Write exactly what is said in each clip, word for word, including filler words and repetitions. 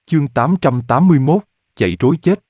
Chương tám trăm tám mươi mốt, chạy trối chết.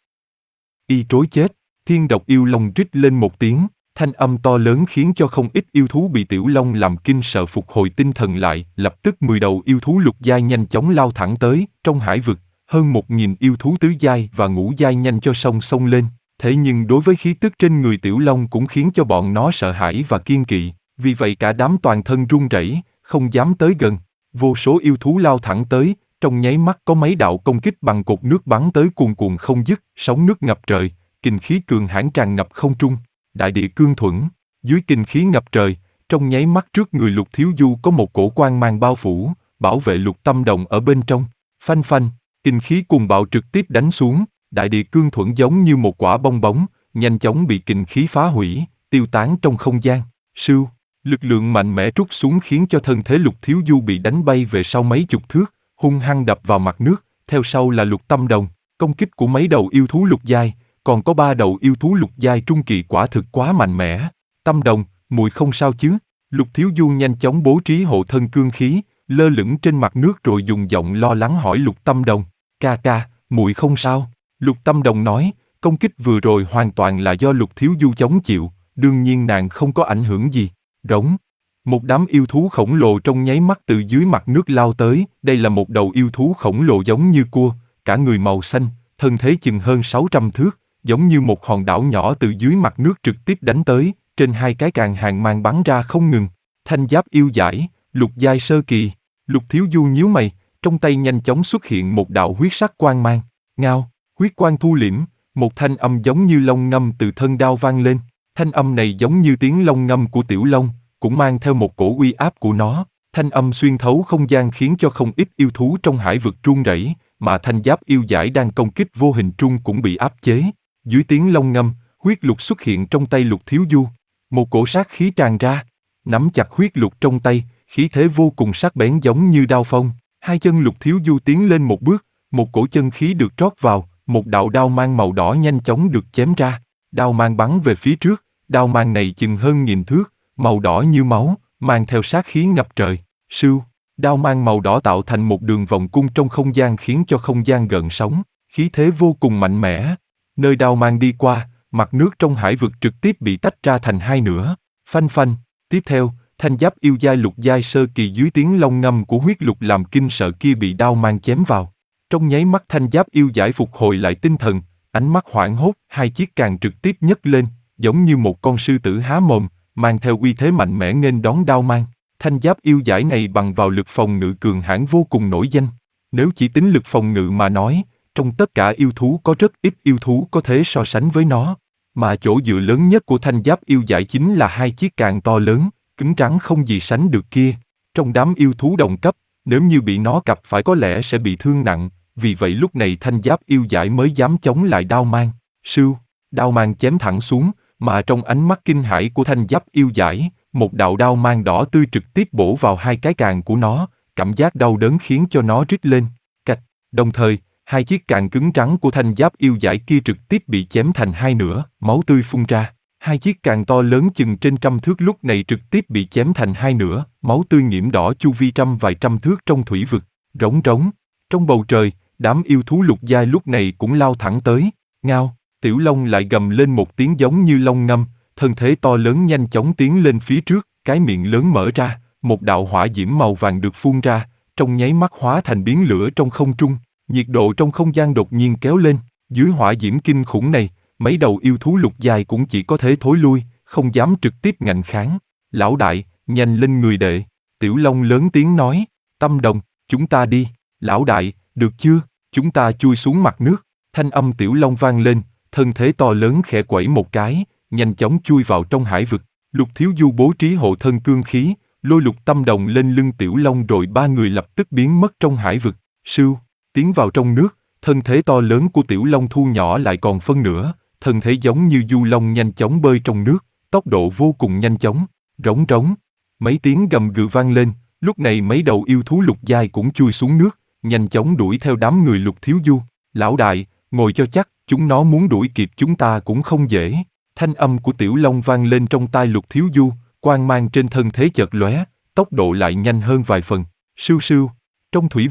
Y trối chết, thiên độc yêu long rít lên một tiếng, thanh âm to lớn khiến cho không ít yêu thú bị tiểu long làm kinh sợ phục hồi tinh thần lại, lập tức mười đầu yêu thú lục giai nhanh chóng lao thẳng tới, trong hải vực, hơn một nghìn yêu thú tứ giai và ngũ giai nhanh cho song song lên, thế nhưng đối với khí tức trên người tiểu long cũng khiến cho bọn nó sợ hãi và kiêng kỵ, vì vậy cả đám toàn thân run rẩy, không dám tới gần, vô số yêu thú lao thẳng tới. Trong nháy mắt có mấy đạo công kích bằng cột nước bắn tới cuồn cuộn không dứt, sóng nước ngập trời, kình khí cường hãn tràn ngập không trung, đại địa cương thuẫn, dưới kình khí ngập trời, trong nháy mắt trước người Lục Thiếu Du có một cổ quang mang bao phủ, bảo vệ Lục Tâm Đồng ở bên trong, phanh phanh, kình khí cuồng bạo trực tiếp đánh xuống, đại địa cương thuẫn giống như một quả bong bóng, nhanh chóng bị kình khí phá hủy, tiêu tán trong không gian, sưu, lực lượng mạnh mẽ trút xuống khiến cho thân thể Lục Thiếu Du bị đánh bay về sau mấy chục thước, hung hăng đập vào mặt nước, theo sau là Lục Tâm Đồng, công kích của mấy đầu yêu thú lục giai, còn có ba đầu yêu thú lục giai trung kỳ quả thực quá mạnh mẽ. Tâm Đồng, muội không sao chứ? Lục Thiếu Du nhanh chóng bố trí hộ thân cương khí, lơ lửng trên mặt nước rồi dùng giọng lo lắng hỏi Lục Tâm Đồng, ca ca, muội không sao? Lục Tâm Đồng nói, công kích vừa rồi hoàn toàn là do Lục Thiếu Du chống chịu, đương nhiên nàng không có ảnh hưởng gì. Rống. Một đám yêu thú khổng lồ trong nháy mắt từ dưới mặt nước lao tới, đây là một đầu yêu thú khổng lồ giống như cua, cả người màu xanh, thân thế chừng hơn sáu trăm thước, giống như một hòn đảo nhỏ từ dưới mặt nước trực tiếp đánh tới, trên hai cái càng hàng mang bắn ra không ngừng. Thanh giáp yêu giải, lục giai sơ kỳ, Lục Thiếu Du nhíu mày, trong tay nhanh chóng xuất hiện một đạo huyết sắc quang mang, ngao, huyết quang thu liễm, một thanh âm giống như long ngâm từ thân đao vang lên, thanh âm này giống như tiếng long ngâm của tiểu long, cũng mang theo một cổ uy áp của nó, thanh âm xuyên thấu không gian khiến cho không ít yêu thú trong hải vực run rẩy, mà thanh giáp yêu giải đang công kích vô hình trung cũng bị áp chế. Dưới tiếng long ngâm, huyết lục xuất hiện trong tay Lục Thiếu Du, một cổ sát khí tràn ra, nắm chặt huyết lục trong tay, khí thế vô cùng sắc bén giống như đao phong. Hai chân Lục Thiếu Du tiến lên một bước, một cổ chân khí được trót vào, một đạo đao mang màu đỏ nhanh chóng được chém ra, đao mang bắn về phía trước, đao mang này chừng hơn nghìn thước, màu đỏ như máu, mang theo sát khí ngập trời, sưu, đao mang màu đỏ tạo thành một đường vòng cung trong không gian khiến cho không gian gợn sóng, khí thế vô cùng mạnh mẽ. Nơi đao mang đi qua, mặt nước trong hải vực trực tiếp bị tách ra thành hai nửa, phanh phanh. Tiếp theo, thanh giáp yêu giai lục giai sơ kỳ dưới tiếng long ngâm của huyết lục làm kinh sợ kia bị đao mang chém vào. Trong nháy mắt thanh giáp yêu giải phục hồi lại tinh thần, ánh mắt hoảng hốt, hai chiếc càng trực tiếp nhấc lên, giống như một con sư tử há mồm, mang theo uy thế mạnh mẽ nghênh đón đao mang. Thanh giáp yêu giải này bằng vào lực phòng ngự cường hãn vô cùng nổi danh. Nếu chỉ tính lực phòng ngự mà nói, trong tất cả yêu thú có rất ít yêu thú có thể so sánh với nó. Mà chỗ dựa lớn nhất của thanh giáp yêu giải chính là hai chiếc càng to lớn, cứng rắn không gì sánh được kia. Trong đám yêu thú đồng cấp, nếu như bị nó cặp phải có lẽ sẽ bị thương nặng, vì vậy lúc này thanh giáp yêu giải mới dám chống lại đao mang. Sưu, đao mang chém thẳng xuống, mà trong ánh mắt kinh hãi của thanh giáp yêu giải, một đạo đao mang đỏ tươi trực tiếp bổ vào hai cái càng của nó, cảm giác đau đớn khiến cho nó rít lên, cạch, đồng thời, hai chiếc càng cứng rắn của thanh giáp yêu giải kia trực tiếp bị chém thành hai nửa, máu tươi phun ra. Hai chiếc càng to lớn chừng trên trăm thước lúc này trực tiếp bị chém thành hai nửa, máu tươi nhiễm đỏ chu vi trăm vài trăm thước trong thủy vực, rống rống. Trong bầu trời, đám yêu thú lục giai lúc này cũng lao thẳng tới, ngao. Tiểu Long lại gầm lên một tiếng giống như long ngâm, thân thế to lớn nhanh chóng tiến lên phía trước, cái miệng lớn mở ra, một đạo hỏa diễm màu vàng được phun ra, trong nháy mắt hóa thành biến lửa trong không trung, nhiệt độ trong không gian đột nhiên kéo lên, dưới hỏa diễm kinh khủng này, mấy đầu yêu thú lục giai cũng chỉ có thể thối lui, không dám trực tiếp ngạnh kháng. Lão đại, nhanh lên người đệ, Tiểu Long lớn tiếng nói, Tâm Đồng, chúng ta đi, lão đại, được chưa, chúng ta chui xuống mặt nước, thanh âm Tiểu Long vang lên. Thân thế to lớn khẽ quẩy một cái, nhanh chóng chui vào trong hải vực. Lục Thiếu Du bố trí hộ thân cương khí, lôi Lục Tâm Đồng lên lưng Tiểu Long rồi ba người lập tức biến mất trong hải vực. Sưu, tiến vào trong nước, thân thế to lớn của Tiểu Long thu nhỏ lại còn phân nửa, thân thế giống như du long nhanh chóng bơi trong nước, tốc độ vô cùng nhanh chóng, rống rống. Mấy tiếng gầm gừ vang lên, lúc này mấy đầu yêu thú lục giai cũng chui xuống nước, nhanh chóng đuổi theo đám người Lục Thiếu Du. Lão đại, ngồi cho chắc. Chúng nó muốn đuổi kịp chúng ta cũng không dễ. Thanh âm của Tiểu Long vang lên trong tai Lục Thiếu Du, quang mang trên thân thế chợt lóe, tốc độ lại nhanh hơn vài phần. Sưu sưu. Trong thủy vực,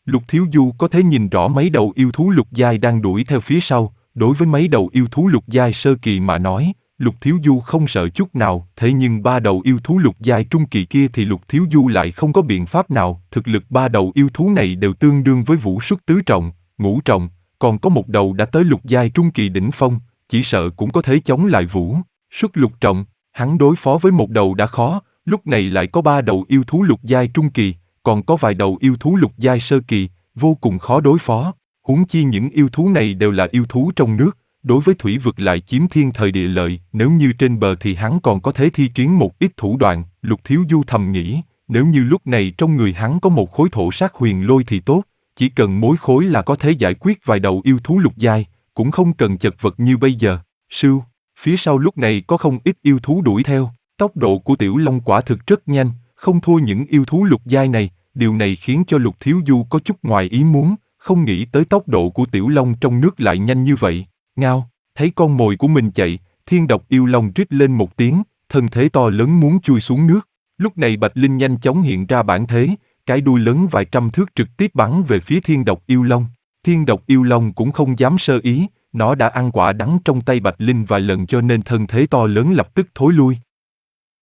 Lục Thiếu Du có thể nhìn rõ mấy đầu yêu thú lục giai đang đuổi theo phía sau, đối với mấy đầu yêu thú lục giai sơ kỳ mà nói, Lục Thiếu Du không sợ chút nào, thế nhưng ba đầu yêu thú lục giai trung kỳ kia thì Lục Thiếu Du lại không có biện pháp nào, thực lực ba đầu yêu thú này đều tương đương với vũ xuất tứ trọng, ngũ trọng, còn có một đầu đã tới lục giai trung kỳ đỉnh phong, chỉ sợ cũng có thể chống lại vũ xuất lục trọng, hắn đối phó với một đầu đã khó, lúc này lại có ba đầu yêu thú lục giai trung kỳ, còn có vài đầu yêu thú lục giai sơ kỳ, vô cùng khó đối phó. Huống chi những yêu thú này đều là yêu thú trong nước, đối với thủy vực lại chiếm thiên thời địa lợi, nếu như trên bờ thì hắn còn có thể thi triển một ít thủ đoạn, Lục Thiếu Du thầm nghĩ, nếu như lúc này trong người hắn có một khối thổ sát huyền lôi thì tốt, chỉ cần mối khối là có thể giải quyết vài đầu yêu thú lục giai, cũng không cần chật vật như bây giờ. Sưu, phía sau lúc này có không ít yêu thú đuổi theo, tốc độ của Tiểu Long quả thực rất nhanh, không thua những yêu thú lục giai này, điều này khiến cho Lục Thiếu Du có chút ngoài ý muốn, không nghĩ tới tốc độ của Tiểu Long trong nước lại nhanh như vậy. Ngao, thấy con mồi của mình chạy, Thiên độc yêu long rít lên một tiếng, thân thế to lớn muốn chui xuống nước. Lúc này Bạch Linh nhanh chóng hiện ra bản thế, cái đuôi lớn vài trăm thước trực tiếp bắn về phía Thiên độc yêu long. Thiên độc yêu long cũng không dám sơ ý, nó đã ăn quả đắng trong tay Bạch Linh vài lần cho nên thân thế to lớn lập tức thối lui.